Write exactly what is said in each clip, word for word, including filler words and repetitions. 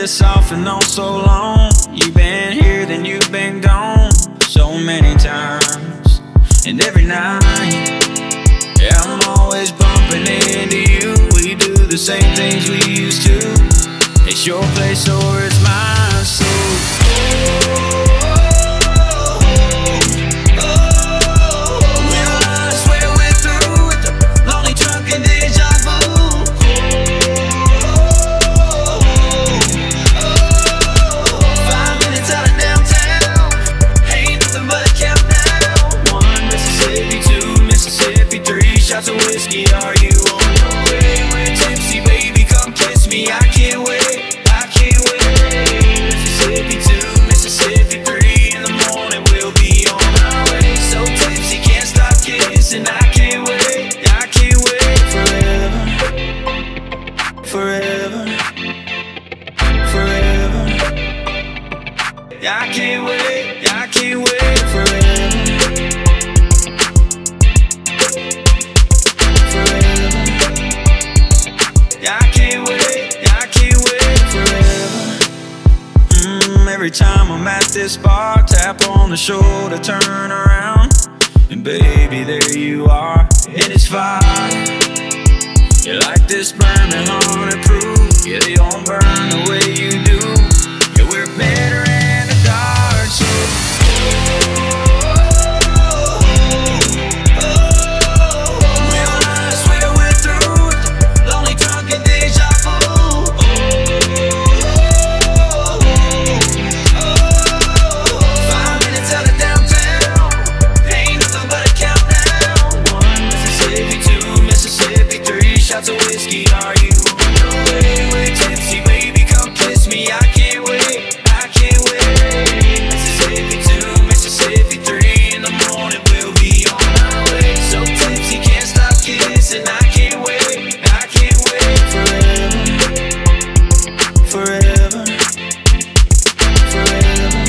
this off and on so long. You've been here, then you've been gone so many times. And every night, yeah, I'm always bumping into you. We do the same things we used to. It's your place or it's mine, so oh. Shots of whiskey, are you on your way? We're tipsy, baby, come kiss me. I can't wait, I can't wait. Mississippi two, Mississippi three. In the morning we'll be on our way. So tipsy, can't stop kissing. I can't wait, I can't wait. Forever, forever, forever. I can't wait, I can't wait. Forever. I can't wait, I can't wait forever. Mm, every time I'm at this bar, tap on the shoulder, turn around, and baby, there you are, and it's fire. You're like this burning honey proof. Yeah, they don't burn the way you do. Yeah, we're better in the dark, so shots of whiskey, are you on your way? We're tipsy, baby, come kiss me. I can't wait, I can't wait. Mississippi two, Mississippi three. In the morning we'll be on our way. So tipsy, can't stop kissing. I can't wait, I can't wait. Forever, forever, forever.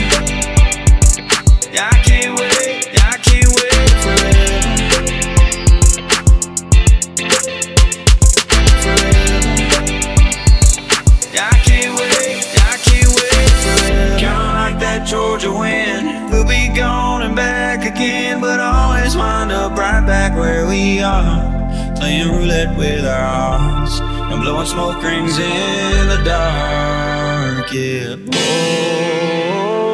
I can't wait, I can't wait. Forever. Georgia wind, we'll be gone and back again, but always wind up right back where we are, playing roulette with our hearts and blowing smoke rings in the dark, yeah. Oh.